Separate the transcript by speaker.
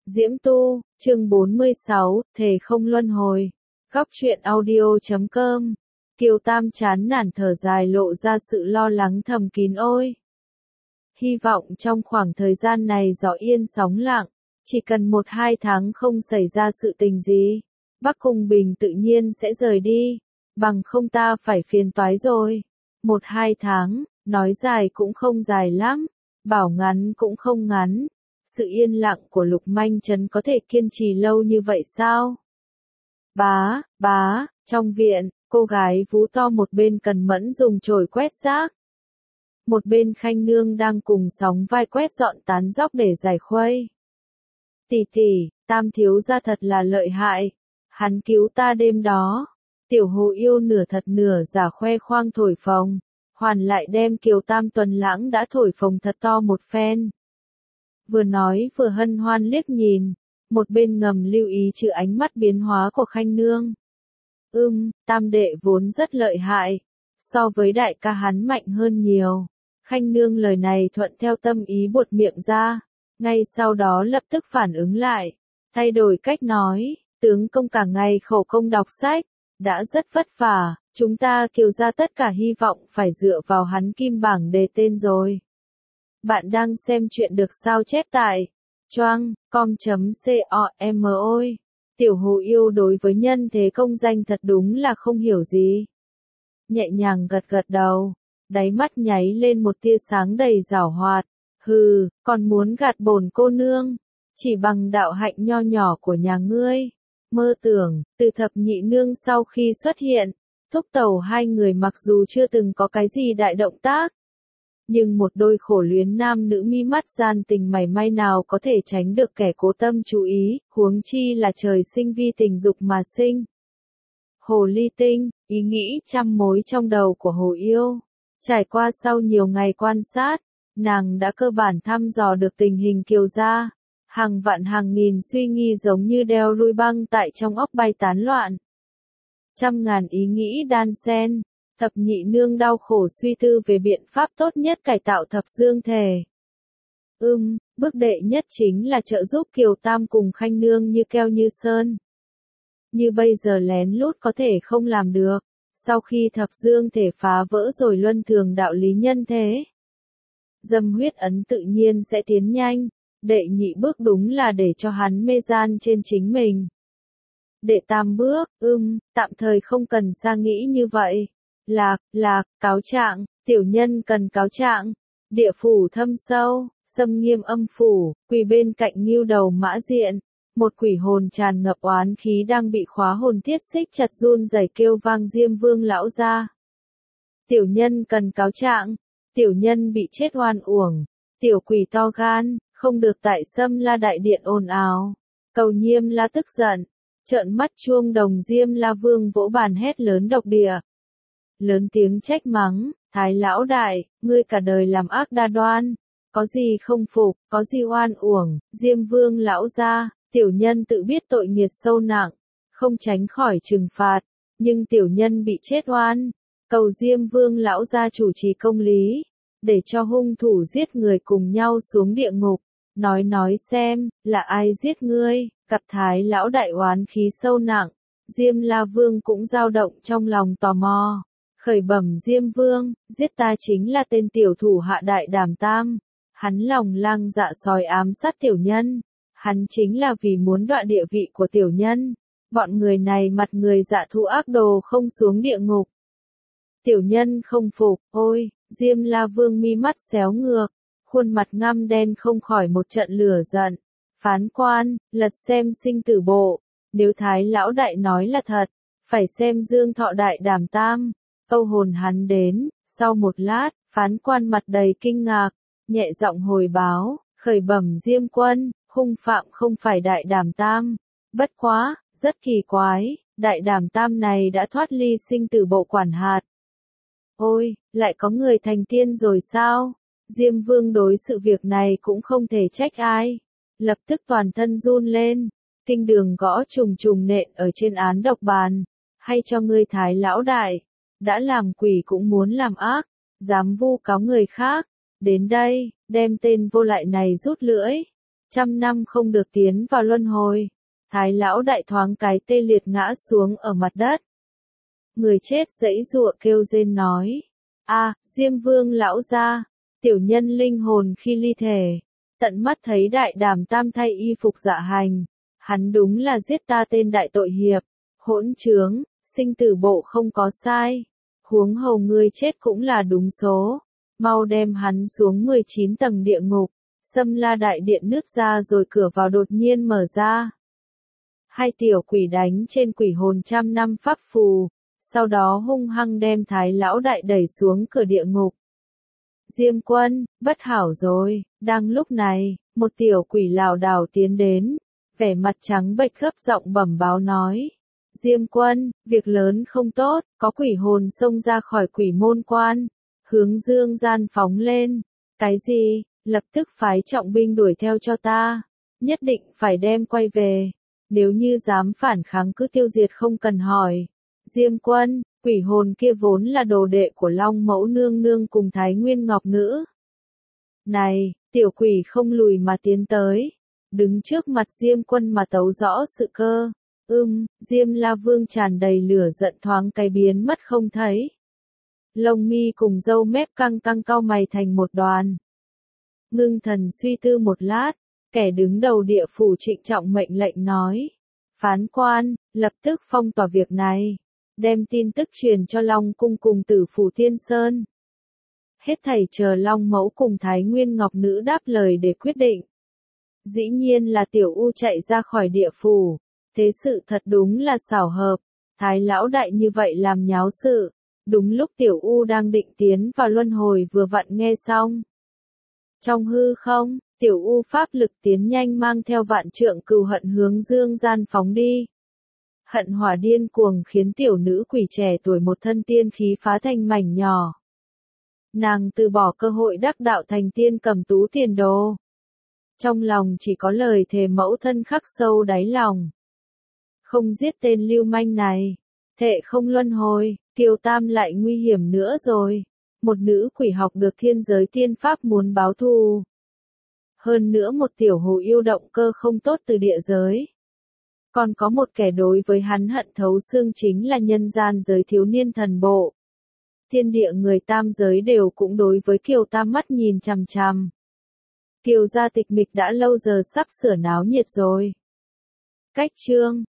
Speaker 1: Diễm Tu, chương 46, Thề không luân hồi. Góc truyện audio.com. Kiều Tam chán nản thở dài lộ ra sự lo lắng thầm kín ôi. Hy vọng trong khoảng thời gian này gió yên sóng lặng, chỉ cần 1-2 tháng không xảy ra sự tình gì, Bắc Cung Bình tự nhiên sẽ rời đi, bằng không ta phải phiền toái rồi. 1-2 tháng, nói dài cũng không dài lắm, bảo ngắn cũng không ngắn. Sự yên lặng của Lục Manh Trấn có thể kiên trì lâu như vậy sao? Bá, trong viện, cô gái vú to một bên cần mẫn dùng chổi quét rác. Một bên Khanh Nương đang cùng sóng vai quét dọn tán dóc để giải khuây. Tỷ, Tam thiếu gia thật là lợi hại. Hắn cứu ta đêm đó. Tiểu Hồ Yêu nửa thật nửa giả khoe khoang thổi phồng. Hoàn lại đem Kiều Tam Tuần Lãng đã thổi phồng thật to một phen. Vừa nói vừa hân hoan liếc nhìn, một bên ngầm lưu ý trừ ánh mắt biến hóa của Khanh Nương. Tam đệ vốn rất lợi hại, so với đại ca hắn mạnh hơn nhiều. Khanh Nương lời này thuận theo tâm ý buột miệng ra, ngay sau đó lập tức phản ứng lại, thay đổi cách nói, tướng công cả ngày khổ công đọc sách, đã rất vất vả, chúng ta Kiều ra tất cả hy vọng phải dựa vào hắn kim bảng đề tên rồi. Bạn đang xem chuyện được sao chép tại choang.com ôi. Tiểu Hồ Yêu đối với nhân thế công danh thật đúng là không hiểu gì. Nhẹ nhàng gật đầu, đáy mắt nháy lên một tia sáng đầy giảo hoạt. Hừ, còn muốn gạt bổn cô nương, chỉ bằng đạo hạnh nho nhỏ của nhà ngươi. Mơ tưởng, từ thập nhị nương sau khi xuất hiện, thúc tẩu hai người mặc dù chưa từng có cái gì đại động tác, nhưng một đôi khổ luyến nam nữ mi mắt gian tình mảy may nào có thể tránh được kẻ cố tâm chú ý, huống chi là trời sinh vi tình dục mà sinh. Hồ ly tinh, ý nghĩ trăm mối trong đầu của Hồ Yêu. Trải qua sau nhiều ngày quan sát, nàng đã cơ bản thăm dò được tình hình Kiều gia. Hàng vạn hàng nghìn suy nghi giống như đeo lui băng tại trong óc bay tán loạn. Trăm ngàn ý nghĩ đan xen. Thập nhị nương đau khổ suy tư về biện pháp tốt nhất cải tạo thập dương thể. Bước đệ nhất chính là trợ giúp Kiều Tam cùng Khanh Nương như keo như sơn. Như bây giờ lén lút có thể không làm được, sau khi thập dương thể phá vỡ rồi luân thường đạo lý nhân thế. Dâm huyết ấn tự nhiên sẽ tiến nhanh, đệ nhị bước đúng là để cho hắn mê gian trên chính mình. Đệ tam bước, tạm thời không cần xa nghĩ như vậy. Lạc, cáo trạng, tiểu nhân cần cáo trạng. Địa phủ thâm sâu, xâm nghiêm âm phủ, quỳ bên cạnh Ngưu Đầu Mã Diện, một quỷ hồn tràn ngập oán khí đang bị khóa hồn thiết xích chặt run rẩy kêu vang Diêm Vương lão ra. Tiểu nhân cần cáo trạng, tiểu nhân bị chết oan uổng, tiểu quỷ to gan, không được tại Xâm La đại điện ồn ào. Cầu Nhiêm La tức giận, trợn mắt chuông đồng Diêm La Vương vỗ bàn hét lớn độc địa. Lớn tiếng trách mắng, Thái lão đại, ngươi cả đời làm ác đa đoan, có gì không phục, có gì oan uổng. Diêm Vương lão gia, tiểu nhân tự biết tội nghiệt sâu nặng, không tránh khỏi trừng phạt, nhưng tiểu nhân bị chết oan, cầu Diêm Vương lão gia chủ trì công lý, để cho hung thủ giết người cùng nhau xuống địa ngục. Nói xem, là ai giết ngươi? Gặp Thái lão đại oán khí sâu nặng, Diêm La Vương cũng dao động trong lòng tò mò. Khởi bẩm Diêm Vương, giết ta chính là tên tiểu thủ hạ Đại Đàm Tam. Hắn lòng lang dạ sói ám sát tiểu nhân. Hắn chính là vì muốn đoạ địa vị của tiểu nhân. Bọn người này mặt người dạ thú ác đồ không xuống địa ngục. Tiểu nhân không phục, ôi, Diêm La Vương mi mắt xéo ngược, khuôn mặt ngăm đen không khỏi một trận lửa giận. Phán quan, lật xem sinh tử bộ, nếu Thái lão đại nói là thật, phải xem Dương Thọ Đại Đàm Tam. Câu hồn hắn đến, sau một lát, phán quan mặt đầy kinh ngạc, nhẹ giọng hồi báo, khởi bẩm Diêm quân, hung phạm không phải Đại Đàm Tam. Bất quá, rất kỳ quái, Đại Đàm Tam này đã thoát ly sinh tử bộ quản hạt. Ôi, lại có người thành tiên rồi sao? Diêm Vương đối sự việc này cũng không thể trách ai. Lập tức toàn thân run lên, kinh đường gõ trùng trùng nện ở trên án độc bàn. Hay cho ngươi Thái lão đại, đã làm quỷ cũng muốn làm ác, dám vu cáo người khác. Đến đây, đem tên vô lại này rút lưỡi. trăm năm không được tiến vào luân hồi. Thái lão đại thoáng cái tê liệt ngã xuống ở mặt đất. Người chết giãy giụa kêu rên nói. Diêm Vương lão gia, tiểu nhân linh hồn khi ly thể. Tận mắt thấy đại đàm tam thay y phục dạ hành. Hắn đúng là giết ta tên đại tội hiệp. Hỗn trướng, sinh tử bộ không có sai. Huống hồ ngươi chết cũng là đúng số. Mau đem hắn xuống 19 tầng địa ngục. Xâm La đại điện nứt ra rồi cửa vào đột nhiên mở ra. Hai tiểu quỷ đánh trên quỷ hồn trăm năm pháp phù. Sau đó hung hăng đem Thái lão đại đẩy xuống cửa địa ngục. Diêm Quân, bất hảo rồi. Đang lúc này, một tiểu quỷ lảo đảo tiến đến. Vẻ mặt trắng bệch gấp giọng bẩm báo nói. Diêm Quân, việc lớn không tốt, có quỷ hồn xông ra khỏi quỷ môn quan. Hướng dương gian phóng lên. Cái gì? Lập tức phái trọng binh đuổi theo cho ta. Nhất định phải đem quay về. Nếu như dám phản kháng cứ tiêu diệt không cần hỏi. Diêm Quân, quỷ hồn kia vốn là đồ đệ của Long Mẫu Nương Nương cùng Thái Nguyên Ngọc Nữ. Này, tiểu quỷ không lùi mà tiến tới. Đứng trước mặt Diêm Quân mà tấu rõ sự cơ. Diêm La Vương tràn đầy lửa giận thoáng cái biến mất không thấy. Lông mi cùng râu mép căng căng cau mày thành một đoàn. Ngưng thần suy tư một lát, kẻ đứng đầu địa phủ trịnh trọng mệnh lệnh nói. Phán quan, lập tức phong tỏa việc này. Đem tin tức truyền cho Long Cung cùng Tử Phủ Thiên Sơn. Hết thảy chờ Long Mẫu cùng Thái Nguyên Ngọc Nữ đáp lời để quyết định. Dĩ nhiên là Tiểu U chạy ra khỏi địa phủ. Thế sự thật đúng là xảo hợp. Thái lão đại như vậy làm nháo sự. Đúng lúc Tiểu U đang định tiến vào luân hồi vừa vặn nghe xong. Trong hư không, Tiểu U pháp lực tiến nhanh mang theo vạn trượng cừu hận hướng dương gian phóng đi. Hận hỏa điên cuồng khiến tiểu nữ quỷ trẻ tuổi một thân tiên khí phá thành mảnh nhỏ. Nàng từ bỏ cơ hội đắc đạo thành tiên cầm tú tiền đồ. Trong lòng chỉ có lời thề mẫu thân khắc sâu đáy lòng. Không giết tên lưu manh này, thệ không luân hồi, Kiều Tam lại nguy hiểm nữa rồi. Một nữ quỷ học được thiên giới tiên pháp muốn báo thù. Hơn nữa một tiểu hồ yêu động cơ không tốt từ địa giới. Còn có một kẻ đối với hắn hận thấu xương chính là nhân gian giới thiếu niên thần bộ. Thiên địa người tam giới đều cũng đối với Kiều Tam mắt nhìn chằm chằm. Kiều gia tịch mịch đã lâu giờ sắp sửa náo nhiệt rồi. Cách chương